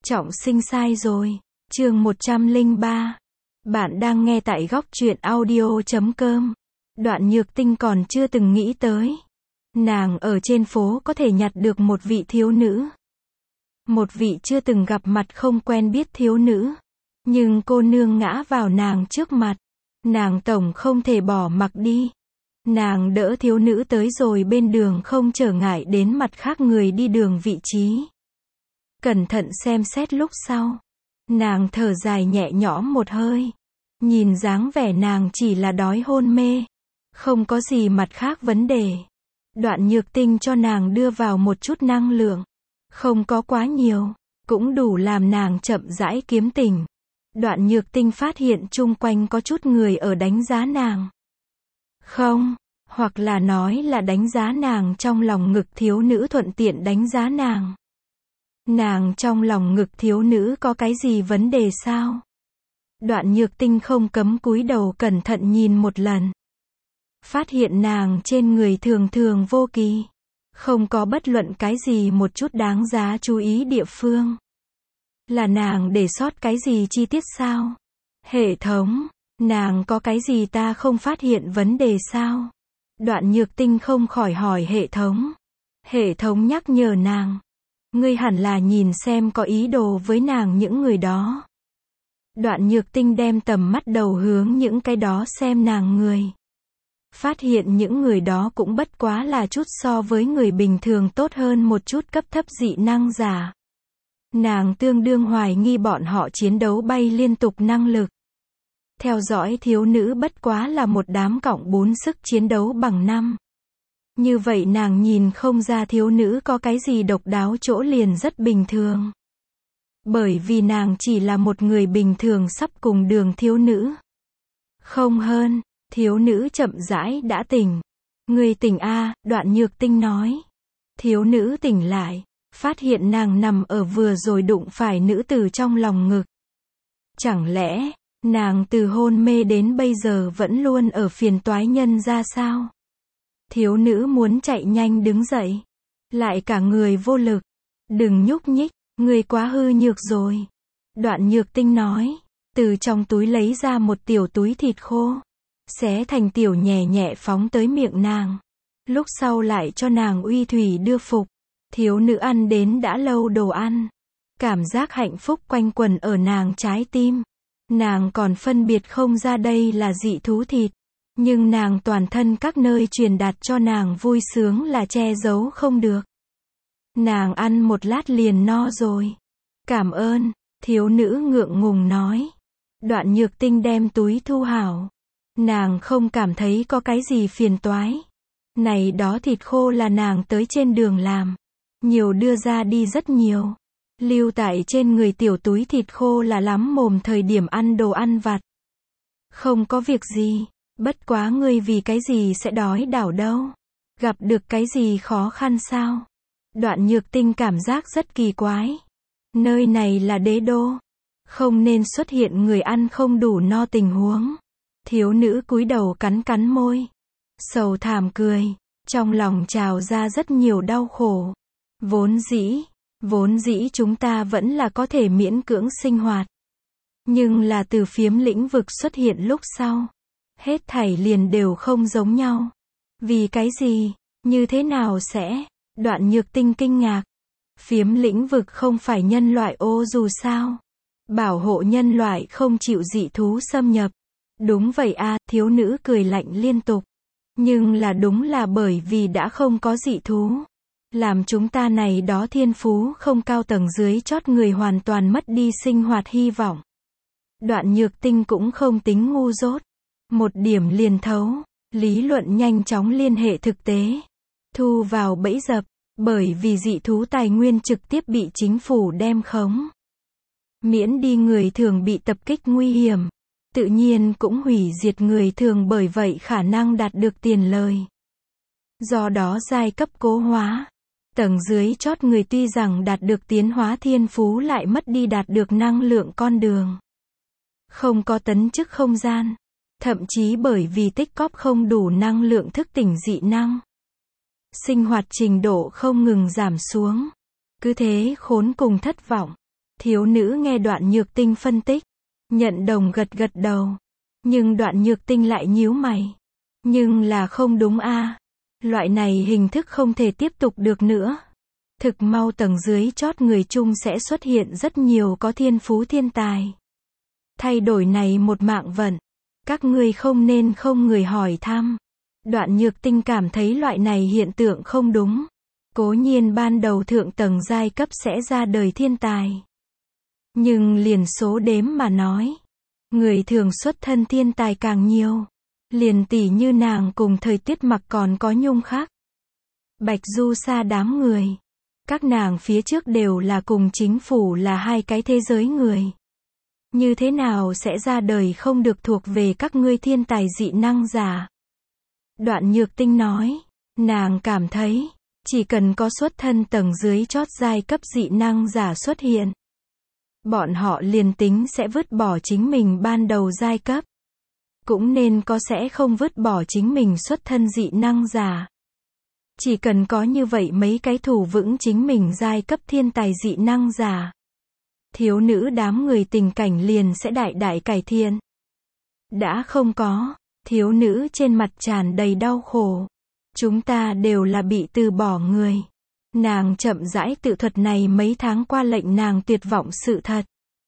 Trọng sinh sai rồi. Chương 103. Bạn đang nghe tại góc truyện audio.com. Đoạn Nhược Tinh còn chưa từng nghĩ tới. Nàng ở trên phố có thể nhặt được một vị thiếu nữ. Một vị chưa từng gặp mặt không quen biết thiếu nữ. Nhưng cô nương ngã vào nàng trước mặt. Nàng tổng không thể bỏ mặc đi. Nàng đỡ thiếu nữ tới rồi bên đường không trở ngại đến mặt khác người đi đường vị trí. Cẩn thận xem xét lúc sau. Nàng thở dài nhẹ nhõm một hơi. Nhìn dáng vẻ nàng chỉ là đói hôn mê. Không có gì mặt khác vấn đề. Đoạn Nhược Tinh cho nàng đưa vào một chút năng lượng. Không có quá nhiều. Cũng đủ làm nàng chậm rãi kiếm tỉnh. Đoạn Nhược Tinh phát hiện chung quanh có chút người ở đánh giá nàng. Không, hoặc là nói là đánh giá nàng trong lòng ngực thiếu nữ thuận tiện đánh giá nàng. Nàng trong lòng ngực thiếu nữ có cái gì vấn đề sao? Đoạn Nhược Tinh không cấm cúi đầu cẩn thận nhìn một lần. Phát hiện nàng trên người thường thường vô kỳ. Không có bất luận cái gì một chút đáng giá chú ý địa phương. Là nàng để sót cái gì chi tiết sao? Hệ thống, nàng có cái gì ta không phát hiện vấn đề sao? Đoạn Nhược Tinh không khỏi hỏi hệ thống. Hệ thống nhắc nhở nàng. Ngươi hẳn là nhìn xem có ý đồ với nàng những người đó. Đoạn Nhược Tinh đem tầm mắt đầu hướng những cái đó xem nàng người. Phát hiện những người đó cũng bất quá là chút so với người bình thường tốt hơn một chút cấp thấp dị năng giả. Nàng tương đương hoài nghi bọn họ chiến đấu bay liên tục năng lực. Theo dõi thiếu nữ bất quá là một đám cộng 4 sức chiến đấu bằng 5. Như vậy nàng nhìn không ra thiếu nữ có cái gì độc đáo chỗ liền rất bình thường. Bởi vì nàng chỉ là một người bình thường sắp cùng đường thiếu nữ. Không hơn, thiếu nữ chậm rãi đã tỉnh. Người tỉnh a, Đoạn Nhược Tinh nói. Thiếu nữ tỉnh lại, phát hiện nàng nằm ở vừa rồi đụng phải nữ tử trong lòng ngực. Chẳng lẽ, nàng từ hôn mê đến bây giờ vẫn luôn ở phiền toái nhân ra sao? Thiếu nữ muốn chạy nhanh đứng dậy. Lại cả người vô lực. Đừng nhúc nhích, người quá hư nhược rồi. Đoạn Nhược Tinh nói. Từ trong túi lấy ra một tiểu túi thịt khô. Xé thành tiểu nhẹ nhẹ phóng tới miệng nàng. Lúc sau lại cho nàng uy thủy đưa phục. Thiếu nữ ăn đến đã lâu đồ ăn. Cảm giác hạnh phúc quanh quẩn ở nàng trái tim. Nàng còn phân biệt không ra đây là dị thú thịt. Nhưng nàng toàn thân các nơi truyền đạt cho nàng vui sướng là che giấu không được. Nàng ăn một lát liền no rồi. Cảm ơn, thiếu nữ ngượng ngùng nói. Đoạn Nhược Tinh đem túi thu hảo. Nàng không cảm thấy có cái gì phiền toái. Này đó thịt khô là nàng tới trên đường làm. Nhiều đưa ra đi rất nhiều. Lưu tại trên người tiểu túi thịt khô là lắm mồm thời điểm ăn đồ ăn vặt. Không có việc gì. Bất quá ngươi vì cái gì sẽ đói đảo đâu? Gặp được cái gì khó khăn sao? Đoạn Nhược Tinh cảm giác rất kỳ quái. Nơi này là đế đô. Không nên xuất hiện người ăn không đủ no tình huống. Thiếu nữ cúi đầu cắn cắn môi. Sầu thảm cười. Trong lòng trào ra rất nhiều đau khổ. Vốn dĩ chúng ta vẫn là có thể miễn cưỡng sinh hoạt. Nhưng là từ phiếm lĩnh vực xuất hiện lúc sau. Hết thảy liền đều không giống nhau. Vì cái gì? Như thế nào sẽ? Đoạn Nhược Tinh kinh ngạc. Phiếm lĩnh vực không phải nhân loại ô dù sao? Bảo hộ nhân loại không chịu dị thú xâm nhập. Đúng vậy a, thiếu nữ cười lạnh liên tục. Nhưng là đúng là bởi vì đã không có dị thú. Làm chúng ta này đó thiên phú không cao tầng dưới chót người hoàn toàn mất đi sinh hoạt hy vọng. Đoạn Nhược Tinh cũng không tính ngu dốt. Một điểm liền thấu, lý luận nhanh chóng liên hệ thực tế. Thu vào bẫy dập, bởi vì dị thú tài nguyên trực tiếp bị chính phủ đem khống. Miễn đi người thường bị tập kích nguy hiểm. Tự nhiên cũng hủy diệt người thường bởi vậy khả năng đạt được tiền lời. Do đó giai cấp cố hóa. Tầng dưới chót người tuy rằng đạt được tiến hóa thiên phú lại mất đi đạt được năng lượng con đường. Không có tấn chức không gian. Thậm chí bởi vì tích cóp không đủ năng lượng thức tỉnh dị năng. Sinh hoạt trình độ không ngừng giảm xuống. Cứ thế khốn cùng thất vọng. Thiếu nữ nghe Đoạn Nhược Tinh phân tích, nhận đồng gật gật đầu. Nhưng Đoạn Nhược Tinh lại nhíu mày. Nhưng là không đúng a. Loại này hình thức không thể tiếp tục được nữa. Thực mau tầng dưới chót người chung sẽ xuất hiện rất nhiều có thiên phú thiên tài. Thay đổi này một mạng vận. Các ngươi không nên không người hỏi thăm. Đoạn Nhược Tinh cảm thấy loại này hiện tượng không đúng. Cố nhiên ban đầu thượng tầng giai cấp sẽ ra đời thiên tài. Nhưng liền số đếm mà nói. Người thường xuất thân thiên tài càng nhiều. Liền tỷ như nàng cùng thời Tiết Mặc còn có Nhung khác. Bạch Du Sa đám người. Các nàng phía trước đều là cùng chính phủ là hai cái thế giới người. Như thế nào sẽ ra đời không được thuộc về các ngươi thiên tài dị năng giả? Đoạn Nhược Tinh nói, nàng cảm thấy, chỉ cần có xuất thân tầng dưới chót giai cấp dị năng giả xuất hiện, bọn họ liền tính sẽ vứt bỏ chính mình ban đầu giai cấp. Cũng nên có sẽ không vứt bỏ chính mình xuất thân dị năng giả. Chỉ cần có như vậy mấy cái thủ vững chính mình giai cấp thiên tài dị năng giả. Thiếu nữ đám người tình cảnh liền sẽ đại đại cải thiện. Đã không có, thiếu nữ trên mặt tràn đầy đau khổ. Chúng ta đều là bị từ bỏ người. Nàng chậm rãi tự thuật này mấy tháng qua lệnh nàng tuyệt vọng sự thật.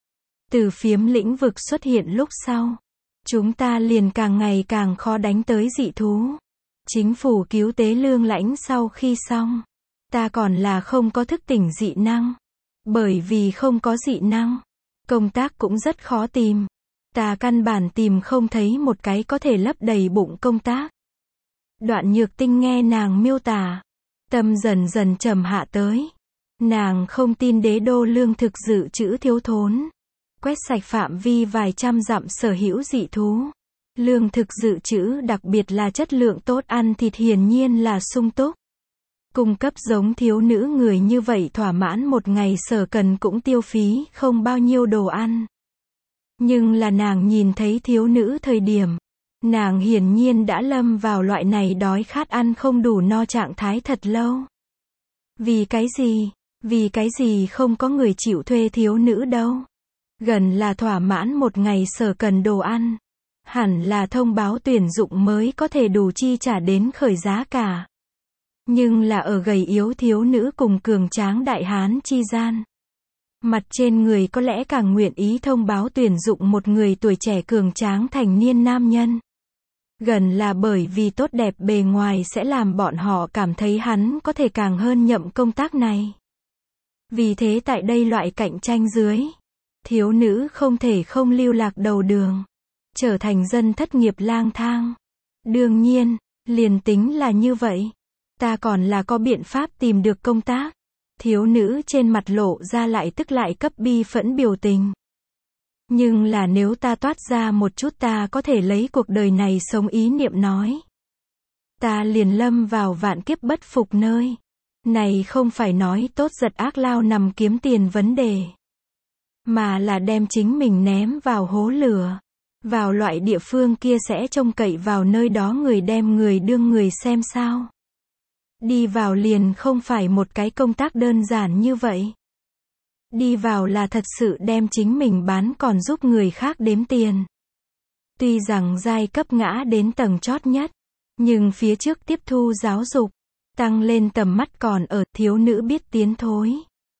Từ phiếm lĩnh vực xuất hiện lúc sau. Chúng ta liền càng ngày càng khó đánh tới dị thú. Chính phủ cứu tế lương lãnh sau khi xong. Ta còn là không có thức tỉnh dị năng. Bởi vì không có dị năng. Công tác cũng rất khó tìm. Ta căn bản tìm không thấy một cái có thể lấp đầy bụng công tác. Đoạn Nhược Tinh nghe nàng miêu tả. Tâm dần dần trầm hạ tới. Nàng không tin đế đô lương thực dự trữ thiếu thốn. Quét sạch phạm vi vài trăm dặm sở hữu dị thú. Lương thực dự trữ đặc biệt là chất lượng tốt ăn thịt hiển nhiên là sung túc. Cung cấp giống thiếu nữ người như vậy thỏa mãn một ngày sở cần cũng tiêu phí không bao nhiêu đồ ăn. Nhưng là nàng nhìn thấy thiếu nữ thời điểm. Nàng hiển nhiên đã lâm vào loại này đói khát ăn không đủ no trạng thái thật lâu. Vì cái gì? Vì cái gì không có người chịu thuê thiếu nữ đâu? Gần là thỏa mãn một ngày sở cần đồ ăn. Hẳn là thông báo tuyển dụng mới có thể đủ chi trả đến khởi giá cả. Nhưng là ở gầy yếu thiếu nữ cùng cường tráng đại hán chi gian. Mặt trên người có lẽ càng nguyện ý thông báo tuyển dụng một người tuổi trẻ cường tráng thành niên nam nhân. Gần là bởi vì tốt đẹp bề ngoài sẽ làm bọn họ cảm thấy hắn có thể càng hơn nhậm công tác này. Vì thế tại đây loại cạnh tranh dưới, thiếu nữ không thể không lưu lạc đầu đường, trở thành dân thất nghiệp lang thang. Đương nhiên, liền tính là như vậy, ta còn là có biện pháp tìm được công tác. Thiếu nữ trên mặt lộ ra lại tức lại cấp bi phẫn biểu tình. Nhưng là nếu ta toát ra một chút ta có thể lấy cuộc đời này sống ý niệm nói. Ta liền lâm vào vạn kiếp bất phục nơi. Này không phải nói tốt giật ác lao nằm kiếm tiền vấn đề. Mà là đem chính mình ném vào hố lửa. Vào loại địa phương kia sẽ trông cậy vào nơi đó người đem người đương người xem sao. Đi vào liền không phải một cái công tác đơn giản như vậy. Đi vào là thật sự đem chính mình bán còn giúp người khác đếm tiền. Tuy rằng giai cấp ngã đến tầng chót nhất, nhưng phía trước tiếp thu giáo dục, tăng lên tầm mắt còn ở, thiếu nữ biết tiến thối.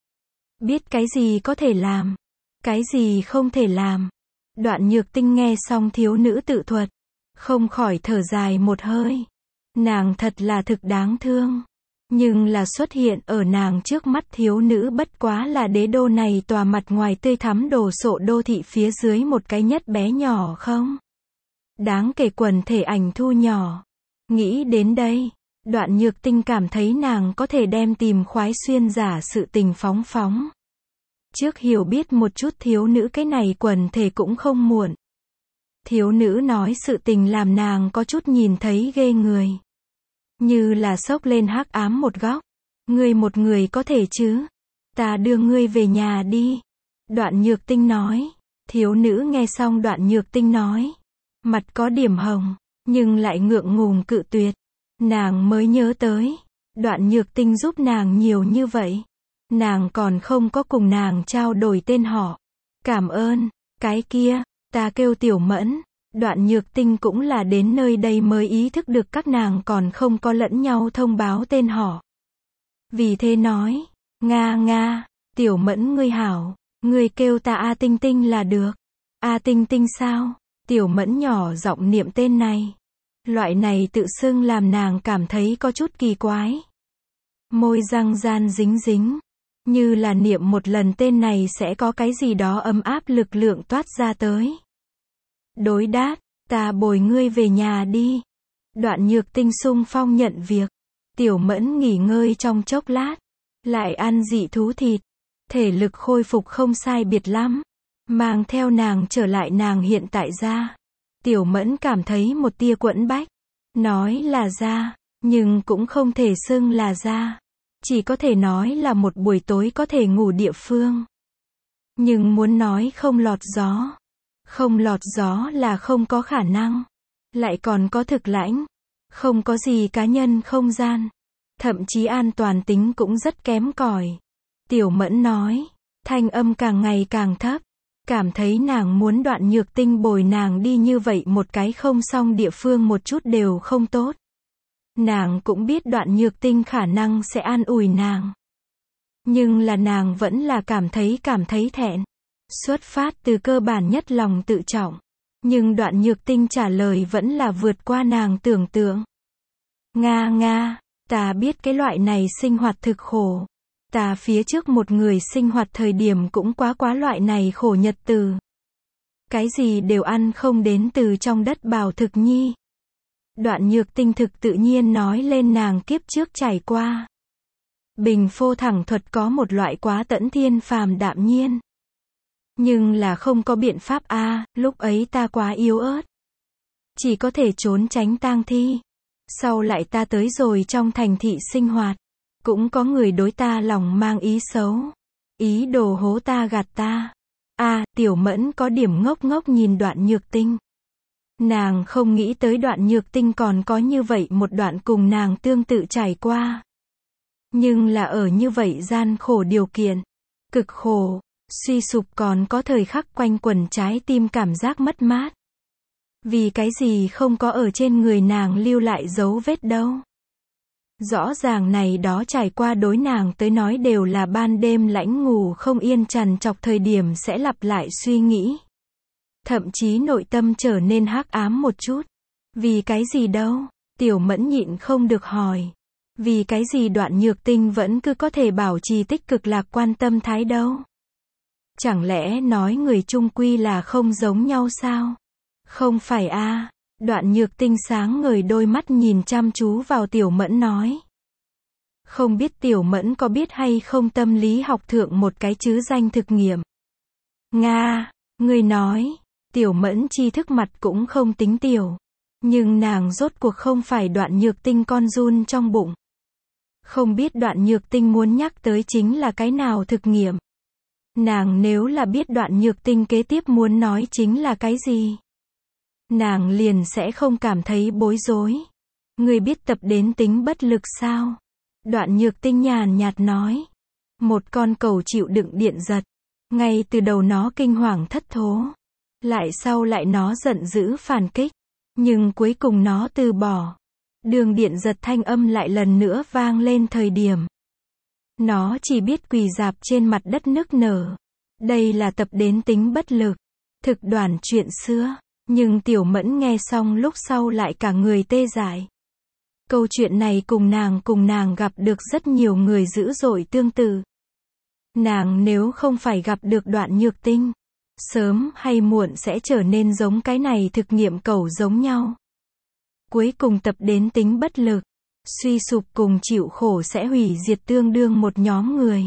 Biết cái gì có thể làm, cái gì không thể làm. Đoạn Nhược Tinh nghe xong thiếu nữ tự thuật, không khỏi thở dài một hơi. Nàng thật là thực đáng thương. Nhưng là xuất hiện ở nàng trước mắt thiếu nữ bất quá là đế đô này tòa mặt ngoài tươi thắm đồ sộ đô thị phía dưới một cái nhất bé nhỏ không? Đáng kể quần thể ảnh thu nhỏ. Nghĩ đến đây, Đoạn Nhược Tinh cảm thấy nàng có thể đem tìm khoái xuyên giả sự tình phóng phóng. Trước hiểu biết một chút thiếu nữ cái này quần thể cũng không muộn. Thiếu nữ nói sự tình làm nàng có chút nhìn thấy ghê người. Như là xốc lên hắc ám một góc. Ngươi một người có thể chứ? Ta đưa ngươi về nhà đi. Đoạn Nhược Tinh nói. Thiếu nữ nghe xong Đoạn Nhược Tinh nói. Mặt có điểm hồng, nhưng lại ngượng ngùng cự tuyệt. Nàng mới nhớ tới. Đoạn Nhược Tinh giúp nàng nhiều như vậy. Nàng còn không có cùng nàng trao đổi tên họ. Cảm ơn, cái kia, ta kêu Tiểu Mẫn. Đoạn Nhược Tinh cũng là đến nơi đây mới ý thức được các nàng còn không có lẫn nhau thông báo tên họ. Vì thế nói, Nga Nga, Tiểu Mẫn ngươi hảo, ngươi kêu ta A Tinh Tinh là được. A Tinh Tinh sao? Tiểu Mẫn nhỏ giọng niệm tên này. Loại này tự xưng làm nàng cảm thấy có chút kỳ quái. Môi răng gian dính dính. Như là niệm một lần tên này sẽ có cái gì đó ấm áp lực lượng toát ra tới. Đối đáp, ta bồi ngươi về nhà đi. Đoạn Nhược Tinh xung phong nhận việc. Tiểu Mẫn nghỉ ngơi trong chốc lát. Lại ăn dị thú thịt. Thể lực khôi phục không sai biệt lắm. Mang theo nàng trở lại nàng hiện tại gia. Tiểu Mẫn cảm thấy một tia quẫn bách. Nói là gia, nhưng cũng không thể xưng là gia. Chỉ có thể nói là một buổi tối có thể ngủ địa phương. Nhưng muốn nói không lọt gió. Không lọt gió là không có khả năng. Lại còn có thực lãnh. Không có gì cá nhân không gian. Thậm chí an toàn tính cũng rất kém cỏi. Tiểu Mẫn nói. Thanh âm càng ngày càng thấp. Cảm thấy nàng muốn Đoạn Nhược Tinh bồi nàng đi như vậy một cái không xong địa phương một chút đều không tốt. Nàng cũng biết Đoạn Nhược Tinh khả năng sẽ an ủi nàng. Nhưng là nàng vẫn là cảm thấy thẹn. Xuất phát từ cơ bản nhất lòng tự trọng. Nhưng Đoạn Nhược Tinh trả lời vẫn là vượt qua nàng tưởng tượng. Nga Nga, ta biết cái loại này sinh hoạt thực khổ. Ta phía trước một người sinh hoạt thời điểm cũng quá loại này khổ nhật từ. Cái gì đều ăn không đến từ trong đất bào thực nhi. Đoạn Nhược Tinh thực tự nhiên nói lên nàng kiếp trước trải qua. Bình phô thẳng thuật có một loại quá tẫn thiên phàm đạm nhiên. Nhưng là không có biện pháp a, lúc ấy ta quá yếu ớt. Chỉ có thể trốn tránh tang thi. Sau lại ta tới rồi trong thành thị sinh hoạt. Cũng có người đối ta lòng mang ý xấu. Ý đồ hố ta gạt ta. Tiểu Mẫn có điểm ngốc ngốc nhìn Đoạn Nhược Tinh. Nàng không nghĩ tới Đoạn Nhược Tinh còn có như vậy một đoạn cùng nàng tương tự trải qua. Nhưng là ở như vậy gian khổ điều kiện. Cực khổ, suy sụp còn có thời khắc quanh quẩn trái tim cảm giác mất mát. Vì cái gì không có ở trên người nàng lưu lại dấu vết đâu. Rõ ràng này đó trải qua đối nàng tới nói đều là ban đêm lãnh ngủ không yên trằn trọc thời điểm sẽ lặp lại suy nghĩ. Thậm chí nội tâm trở nên hắc ám một chút. Vì cái gì đâu? Tiểu Mẫn nhịn không được hỏi. Vì cái gì Đoạn Nhược Tinh vẫn cứ có thể bảo trì tích cực lạc quan tâm thái đâu? Chẳng lẽ nói người chung quy là không giống nhau sao? Không phải a. Đoạn Nhược Tinh sáng ngời đôi mắt nhìn chăm chú vào Tiểu Mẫn nói. Không biết Tiểu Mẫn có biết hay không tâm lý học thượng một cái chứ danh thực nghiệm. Nga, người nói, Tiểu Mẫn tri thức mặt cũng không tính tiểu. Nhưng nàng rốt cuộc không phải Đoạn Nhược Tinh con giun trong bụng. Không biết Đoạn Nhược Tinh muốn nhắc tới chính là cái nào thực nghiệm. Nàng nếu là biết Đoạn Nhược Tinh kế tiếp muốn nói chính là cái gì. Nàng liền sẽ không cảm thấy bối rối. Người biết tập đến tính bất lực sao? Đoạn Nhược Tinh nhàn nhạt nói. Một con cầu chịu đựng điện giật. Ngay từ đầu nó kinh hoàng thất thố. Lại sau lại nó giận dữ phản kích. Nhưng cuối cùng nó từ bỏ. Đường điện giật thanh âm lại lần nữa vang lên thời điểm. Nó chỉ biết quỳ rạp trên mặt đất nức nở. Đây là tập đến tính bất lực. Thực đoản chuyện xưa. Nhưng Tiểu Mẫn nghe xong lúc sau lại cả người tê dại. Câu chuyện này cùng nàng gặp được rất nhiều người dữ dội tương tự. Nàng nếu không phải gặp được Đoạn Nhược Tinh, sớm hay muộn sẽ trở nên giống cái này thực nghiệm cẩu giống nhau. Cuối cùng tập đến tính bất lực, suy sụp cùng chịu khổ sẽ hủy diệt tương đương một nhóm người.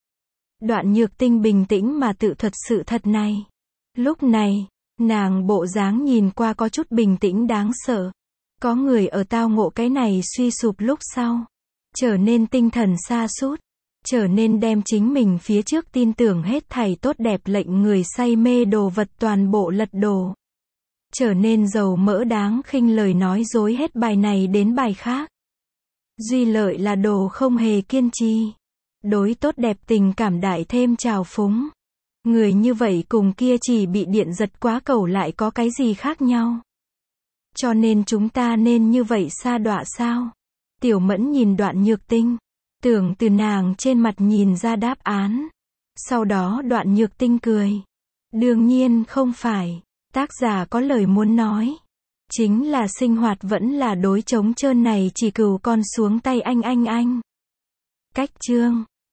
Đoạn Nhược Tinh bình tĩnh mà tự thuật sự thật này. Lúc này, nàng bộ dáng nhìn qua có chút bình tĩnh đáng sợ. Có người ở tao ngộ cái này suy sụp lúc sau, trở nên tinh thần sa sút, trở nên đem chính mình phía trước tin tưởng hết thảy tốt đẹp lệnh người say mê đồ vật toàn bộ lật đổ. Trở nên dầu mỡ đáng khinh lời nói dối hết bài này đến bài khác. Duy lợi là đồ không hề kiên trì. Đối tốt đẹp tình cảm đại thêm trào phúng. Người như vậy cùng kia chỉ bị điện giật quá cầu lại có cái gì khác nhau? Cho nên chúng ta nên như vậy sa đọa sao? Tiểu Mẫn nhìn Đoạn Nhược Tinh, tưởng từ nàng trên mặt nhìn ra đáp án. Sau đó Đoạn Nhược Tinh cười. Đương nhiên không phải. Tác giả có lời muốn nói. Chính là sinh hoạt vẫn là đối trống trơn này chỉ cừu con xuống tay anh. Cách chương